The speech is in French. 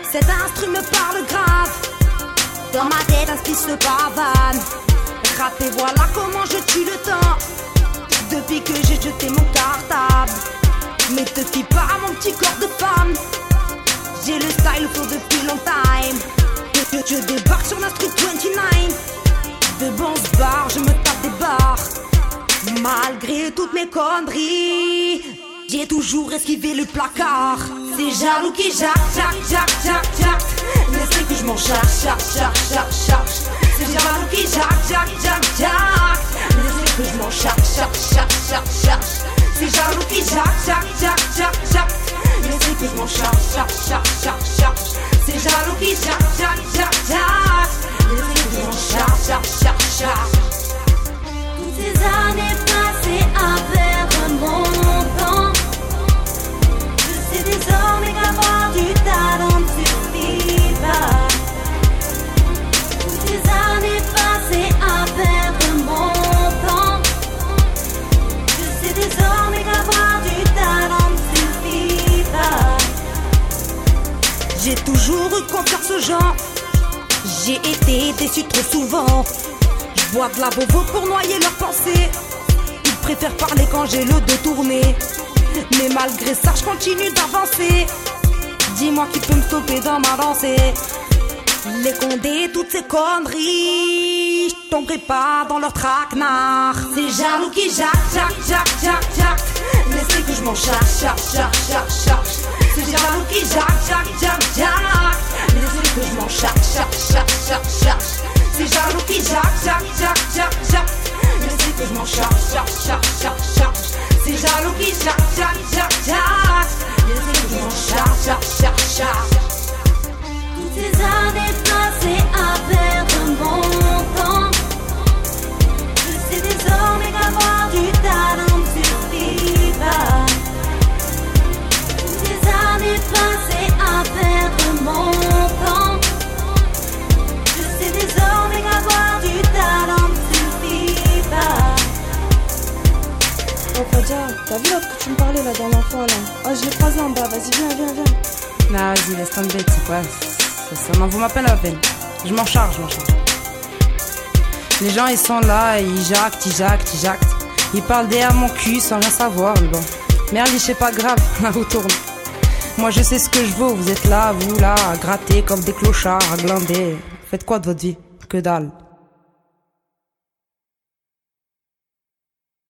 Cet instru me parle grave. Dans ma tête, un spice se pavane. Raté, voilà comment je tue le temps. Depuis que j'ai jeté mon cartable. Mais te fie pas à mon petit corps de femme. J'ai le style flow depuis long time. Je débarque sur l'instru 29. De bons bars, je me tape des barres. Malgré toutes mes conneries, j'ai toujours esquivé le placard. C'est jaloux qui jacque. Laissez que je m'en charge. C'est jaloux qui jacque. Laissez que je m'en charge. C'est jaloux qui jacque. Laissez que je m'en charge. C'est jaloux qui jacque. Laissez que je m'en charge. Toutes ces années passées à perdre mon temps, je sais désormais qu'avoir du talent ne suffit pas. Toutes ces années passées à perdre mon temps, je sais désormais qu'avoir du talent ne suffit pas. J'ai toujours eu confiance aux gens. J'ai été déçu trop souvent. Je bois de la bovo pour noyer leurs pensées. Ils préfèrent parler quand j'ai le dos tourné. Mais malgré ça, je continue d'avancer. Dis-moi qui peut me stopper dans ma lancée. Les condés, toutes ces conneries, je tomberai pas dans leur traquenard. C'est jaloux qui jacque. Laissez que je m'en charge. C'est jaloux qui jacque. Laissez que je m'en charge. C'est jaloux qui jacque. Laissez que je m'en charge. C'est jaloux qui jacque. Laissez que je m'en charge. Toutes ces années passées à perdre mon temps, je sais désormais qu'avoir du talent ne suffit pas. Toutes ces années passées à perdre mon temps, je sais désormais qu'avoir du talent ne suffit pas. Oh Fadia, t'as vu l'autre que tu me parlais la dernière fois là? Oh, je l'ai croisé en bas, vas-y viens. Non, vas-y, laisse tomber, c'est quoi? Ça m'en vaut ma peine à la peine. Je m'en charge. Les gens ils sont là, ils jactent. Ils parlent derrière mon cul sans rien savoir, mais bon. Merde, c'est pas grave, la roue tourne. Moi je sais ce que je vaux, vous êtes là, vous là, à gratter comme des clochards, à glander. Faites quoi de votre vie? Que dalle.